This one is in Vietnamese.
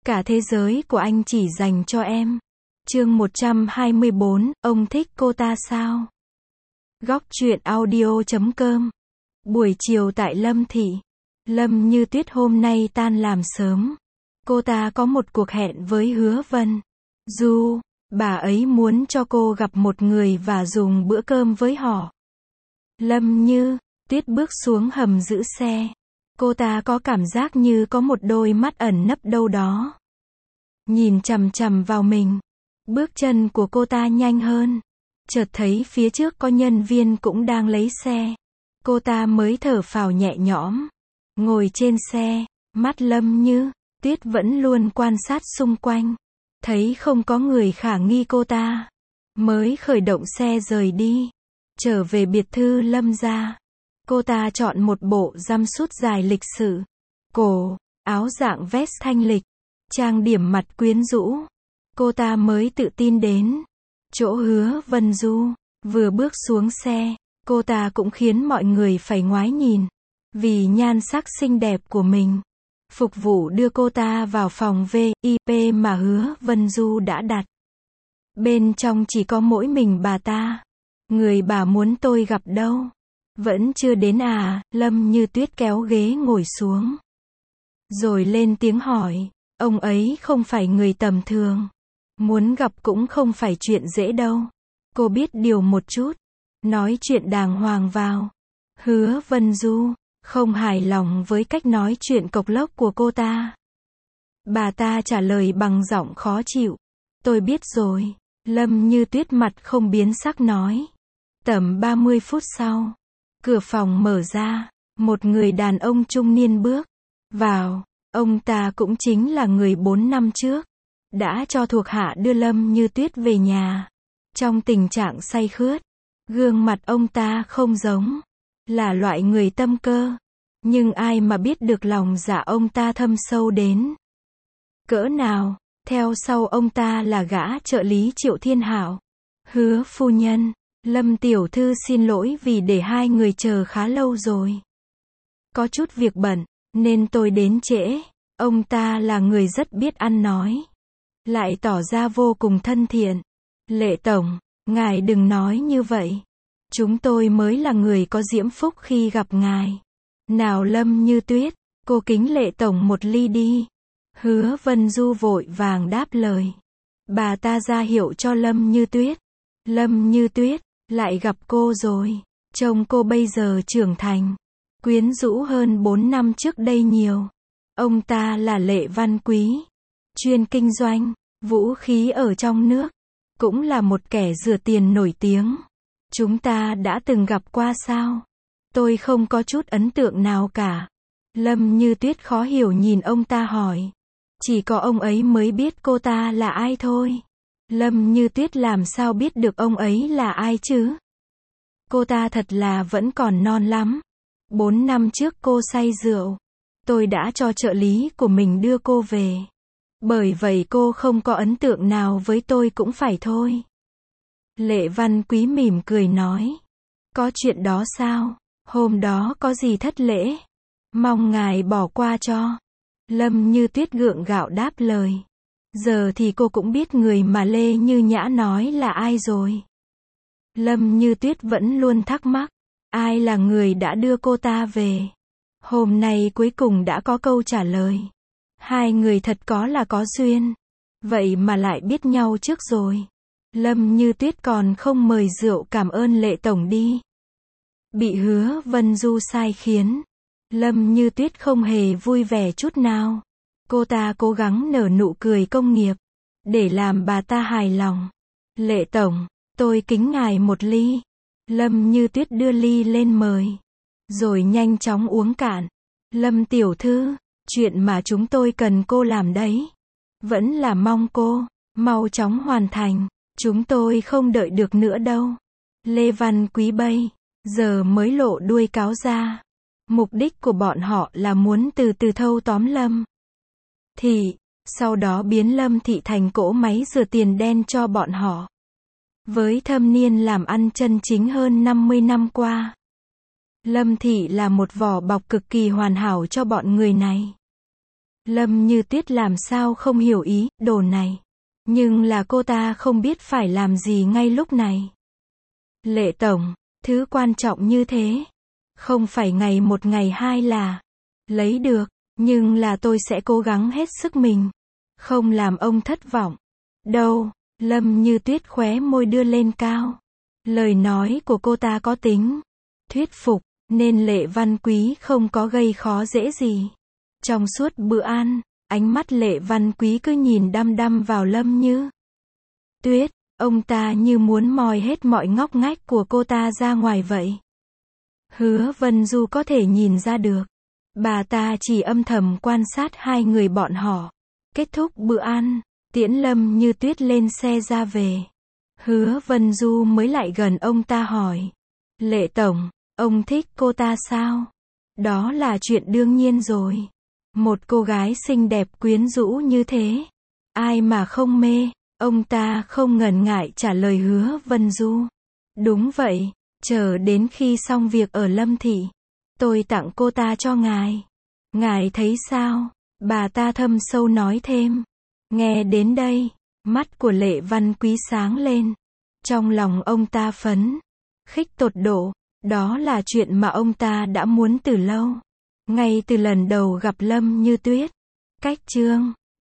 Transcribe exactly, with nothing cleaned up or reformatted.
Cả thế giới của anh chỉ dành cho em. Chương một trăm hai mươi bốn, ông thích cô ta sao? Góc truyện audio chấm com. Buổi chiều tại Lâm Thị. Lâm Như Tuyết hôm nay tan làm sớm. Cô ta có một cuộc hẹn với Hứa Vân Du. Bà ấy muốn cho cô gặp một người và dùng bữa cơm với họ. Lâm Như Tuyết bước xuống hầm giữ xe. Cô ta có cảm giác như có một đôi mắt ẩn nấp đâu đó, nhìn chằm chằm vào mình. Bước chân của cô ta nhanh hơn. Chợt thấy phía trước có nhân viên cũng đang lấy xe. Cô ta mới thở phào nhẹ nhõm. Ngồi trên xe, mắt Lâm Như Tuyết vẫn luôn quan sát xung quanh. Thấy không có người khả nghi cô ta, mới khởi động xe rời đi. Trở về biệt thự Lâm gia. Cô ta chọn một bộ jumpsuit dài lịch sự. Cổ, áo dạng vest thanh lịch. Trang điểm mặt quyến rũ. Cô ta mới tự tin đến chỗ Hứa Vân Du. Vừa bước xuống xe, cô ta cũng khiến mọi người phải ngoái nhìn. Vì nhan sắc xinh đẹp của mình. Phục vụ đưa cô ta vào phòng vi ai pi mà Hứa Vân Du đã đặt. Bên trong chỉ có mỗi mình bà ta. Người bà muốn tôi gặp đâu? Vẫn chưa đến à? Lâm Như Tuyết kéo ghế ngồi xuống. Rồi lên tiếng hỏi. Ông ấy không phải người tầm thường. Muốn gặp cũng không phải chuyện dễ đâu. Cô biết điều một chút. Nói chuyện đàng hoàng vào. Hứa Vân Du không hài lòng với cách nói chuyện cộc lốc của cô ta. Bà ta trả lời bằng giọng khó chịu. Tôi biết rồi. Lâm Như Tuyết mặt không biến sắc nói. Tầm ba mươi phút sau, cửa phòng mở ra. Một người đàn ông trung niên bước vào. Ông ta cũng chính là người bốn năm trước đã cho thuộc hạ đưa Lâm Như Tuyết về nhà. Trong tình trạng say khướt. Gương mặt ông ta không giống là loại người tâm cơ. Nhưng ai mà biết được lòng dạ ông ta thâm sâu đến cỡ nào. Theo sau ông ta là gã trợ lý Triệu Thiên Hảo. Hứa phu nhân, Lâm tiểu thư xin lỗi vì để hai người chờ khá lâu rồi. Có chút việc bận, nên tôi đến trễ. Ông ta là người rất biết ăn nói. Lại tỏ ra vô cùng thân thiện. Lệ tổng, ngài đừng nói như vậy. Chúng tôi mới là người có diễm phúc khi gặp ngài. Nào Lâm Như Tuyết, cô kính Lệ tổng một ly đi. Hứa Vân Du vội vàng đáp lời. Bà ta ra hiệu cho Lâm Như Tuyết. Lâm Như Tuyết, lại gặp cô rồi. Trông cô bây giờ trưởng thành, quyến rũ hơn bốn năm trước đây nhiều. Ông ta là Lệ Văn Quý, chuyên kinh doanh vũ khí ở trong nước, cũng là một kẻ rửa tiền nổi tiếng. Chúng ta đã từng gặp qua sao? Tôi không có chút ấn tượng nào cả. Lâm Như Tuyết khó hiểu nhìn ông ta hỏi. Chỉ có ông ấy mới biết cô ta là ai thôi. Lâm Như Tuyết làm sao biết được ông ấy là ai chứ? Cô ta thật là vẫn còn non lắm. Bốn năm trước cô say rượu. Tôi đã cho trợ lý của mình đưa cô về. Bởi vậy cô không có ấn tượng nào với tôi cũng phải thôi. Lệ Văn Quý mỉm cười nói. Có chuyện đó sao? Hôm đó có gì thất lễ? Mong ngài bỏ qua cho. Lâm Như Tuyết gượng gạo đáp lời. Giờ thì cô cũng biết người mà Lê Như Nhã nói là ai rồi. Lâm Như Tuyết vẫn luôn thắc mắc. Ai là người đã đưa cô ta về? Hôm nay cuối cùng đã có câu trả lời. Hai người thật có là có duyên. Vậy mà lại biết nhau trước rồi. Lâm Như Tuyết còn không mời rượu cảm ơn Lệ tổng đi. Bị Hứa Vân Du sai khiến. Lâm Như Tuyết không hề vui vẻ chút nào. Cô ta cố gắng nở nụ cười công nghiệp, để làm bà ta hài lòng. Lệ tổng, tôi kính ngài một ly. Lâm Như Tuyết đưa ly lên mời. Rồi nhanh chóng uống cạn. Lâm tiểu thư, chuyện mà chúng tôi cần cô làm đấy. Vẫn là mong cô, mau chóng hoàn thành. Chúng tôi không đợi được nữa đâu. Lê Văn Quý bây giờ mới lộ đuôi cáo ra. Mục đích của bọn họ là muốn từ từ thâu tóm Lâm Thị, sau đó biến Lâm Thị thành cỗ máy rửa tiền đen cho bọn họ. Với thâm niên làm ăn chân chính hơn năm mươi năm qua, Lâm Thị là một vỏ bọc cực kỳ hoàn hảo cho bọn người này. Lâm Như Tuyết làm sao không hiểu ý đồ này. Nhưng là cô ta không biết phải làm gì ngay lúc này. Lệ tổng, thứ quan trọng như thế. Không phải ngày một ngày hai là lấy được, nhưng là tôi sẽ cố gắng hết sức mình. Không làm ông thất vọng. Đâu, Lâm Như Tuyết khóe môi đưa lên cao. Lời nói của cô ta có tính thuyết phục, nên Lệ Văn Quý không có gây khó dễ gì. Trong suốt bữa ăn, ánh mắt Lệ Văn Quý cứ nhìn đăm đăm vào Lâm Như Tuyết, ông ta như muốn moi hết mọi ngóc ngách của cô ta ra ngoài vậy. Hứa Vân Du có thể nhìn ra được. Bà ta chỉ âm thầm quan sát hai người bọn họ. Kết thúc bữa ăn, tiễn Lâm Như Tuyết lên xe ra về. Hứa Vân Du mới lại gần ông ta hỏi. Lệ tổng, ông thích cô ta sao? Đó là chuyện đương nhiên rồi. Một cô gái xinh đẹp quyến rũ như thế. Ai mà không mê? Ông ta không ngần ngại trả lời Hứa Vân Du. Đúng vậy, chờ đến khi xong việc ở Lâm Thị, tôi tặng cô ta cho ngài. Ngài thấy sao? Bà ta thâm sâu nói thêm. Nghe đến đây, mắt của Lệ Văn Quý sáng lên. Trong lòng ông ta phấn khích tột độ. Đó là chuyện mà ông ta đã muốn từ lâu. Ngay từ lần đầu gặp Lâm Như Tuyết. Cách chương